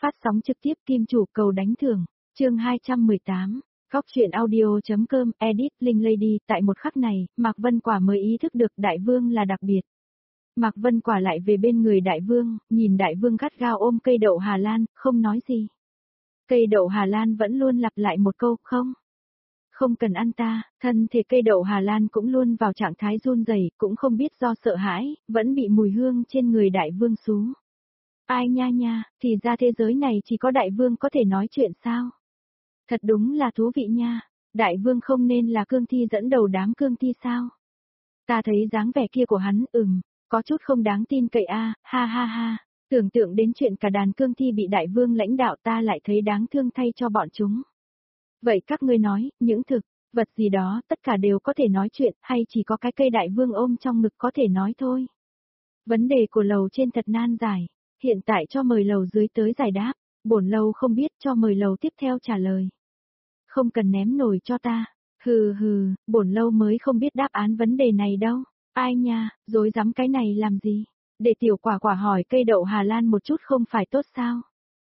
phát sóng trực tiếp kim chủ cầu đánh thưởng, chương 218. Góc truyện audio.com, edit, Linh Lady, tại một khắc này, Mạc Vân Quả mới ý thức được Đại Vương là đặc biệt. Mạc Vân Quả lại về bên người Đại Vương, nhìn Đại Vương gắt gao ôm cây đậu Hà Lan, không nói gì. Cây đậu Hà Lan vẫn luôn lặp lại một câu, không cần ăn ta, thân thể cây đậu Hà Lan cũng luôn vào trạng thái run rẩy, cũng không biết do sợ hãi, vẫn bị mùi hương trên người Đại Vương xú. Ai nha, thì ra thế giới này chỉ có Đại Vương có thể nói chuyện sao? Thật đúng là thú vị nha, Đại Vương không nên là cương thi dẫn đầu đám cương thi sao? Ta thấy dáng vẻ kia của hắn, có chút không đáng tin cậy a, ha, tưởng tượng đến chuyện cả đàn cương thi bị Đại Vương lãnh đạo ta lại thấy đáng thương thay cho bọn chúng. Vậy các ngươi nói, những thực, vật gì đó, tất cả đều có thể nói chuyện, hay chỉ có cái cây Đại Vương ôm trong ngực có thể nói thôi? Vấn đề của lầu trên thật nan giải, hiện tại cho mời lầu dưới tới giải đáp, bổn lầu không biết, cho mời lầu tiếp theo trả lời. Không cần ném nổi cho ta, hừ, bổn lâu mới không biết đáp án vấn đề này đâu, ai nha, dối dám cái này làm gì, để tiểu quả quả hỏi cây đậu Hà Lan một chút không phải tốt sao?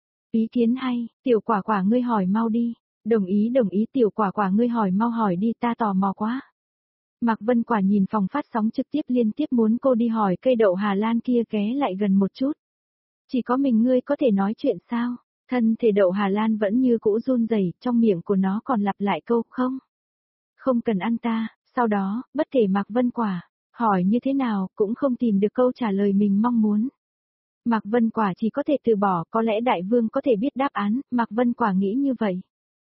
Ý kiến hay, tiểu quả quả ngươi hỏi mau đi, đồng ý tiểu quả quả ngươi hỏi mau hỏi đi, ta tò mò quá. Mạc Vân Quả nhìn phòng phát sóng trực tiếp liên tiếp muốn cô đi hỏi cây đậu Hà Lan kia ghé lại gần một chút. Chỉ có mình ngươi có thể nói chuyện sao? Thân thể đậu Hà Lan vẫn như cũ run rẩy, trong miệng của nó còn lặp lại câu không cần ăn ta, sau đó, bất kể Mạc Vân Quả hỏi như thế nào cũng không tìm được câu trả lời mình mong muốn. Mạc Vân Quả chỉ có thể từ bỏ, có lẽ Đại Vương có thể biết đáp án, Mạc Vân Quả nghĩ như vậy.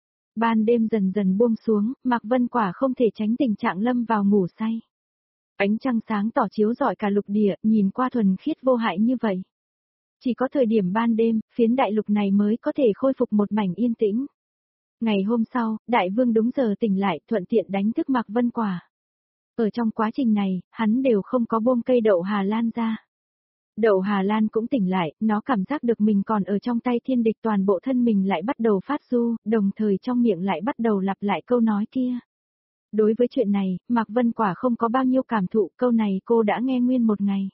Ban đêm dần dần buông xuống, Mạc Vân Quả không thể tránh tình trạng lâm vào ngủ say. Ánh trăng sáng tỏ chiếu rọi cả lục địa, nhìn qua thuần khiết vô hại như vậy. Chỉ có thời điểm ban đêm, phiến đại lục này mới có thể khôi phục một mảnh yên tĩnh. Ngày hôm sau, Đại Vương đúng giờ tỉnh lại, thuận tiện đánh thức Mạc Vân Quả. Ở trong quá trình này, hắn đều không có buông cây đậu Hà Lan ra. Đậu Hà Lan cũng tỉnh lại, nó cảm giác được mình còn ở trong tay thiên địch, toàn bộ thân mình lại bắt đầu phát ru, đồng thời trong miệng lại bắt đầu lặp lại câu nói kia. Đối với chuyện này, Mạc Vân Quả không có bao nhiêu cảm thụ, câu này cô đã nghe nguyên một ngày.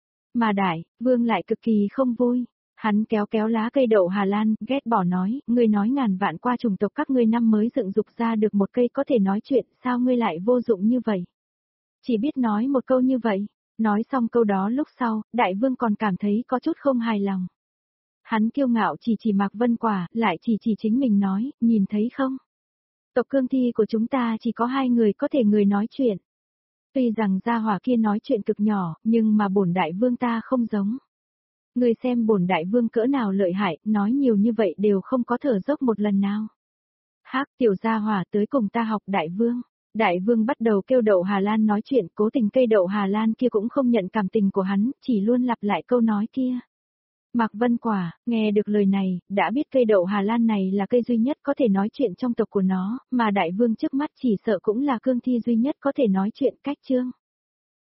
Mà Đại Vương lại cực kỳ không vui. Hắn kéo lá cây đậu Hà Lan, ghét bỏ nói, ngươi nói ngàn vạn qua chủng tộc các ngươi năm mới dựng dục ra được một cây có thể nói chuyện, sao ngươi lại vô dụng như vậy? Chỉ biết nói một câu như vậy. Nói xong câu đó lúc sau, Đại Vương còn cảm thấy có chút không hài lòng. Hắn kiêu ngạo chỉ Mạc Vân Quả, lại chỉ chính mình nói, nhìn thấy không? Tộc cương thi của chúng ta chỉ có 2 người có thể người nói chuyện. Tuy rằng gia hỏa kia nói chuyện cực nhỏ, nhưng mà bổn Đại Vương ta không giống. Người xem bổn Đại Vương cỡ nào lợi hại, nói nhiều như vậy đều không có thở dốc một lần nào. Hắc, tiểu gia hỏa tới cùng ta học Đại Vương. Đại Vương bắt đầu kêu đậu Hà Lan nói chuyện, cố tình cây đậu Hà Lan kia cũng không nhận cảm tình của hắn, chỉ luôn lặp lại câu nói kia. Mạc Vân Quả, nghe được lời này, đã biết cây đậu Hà Lan này là cây duy nhất có thể nói chuyện trong tộc của nó, mà Đại Vương trước mắt chỉ sợ cũng là cương thi duy nhất có thể nói chuyện cách chương.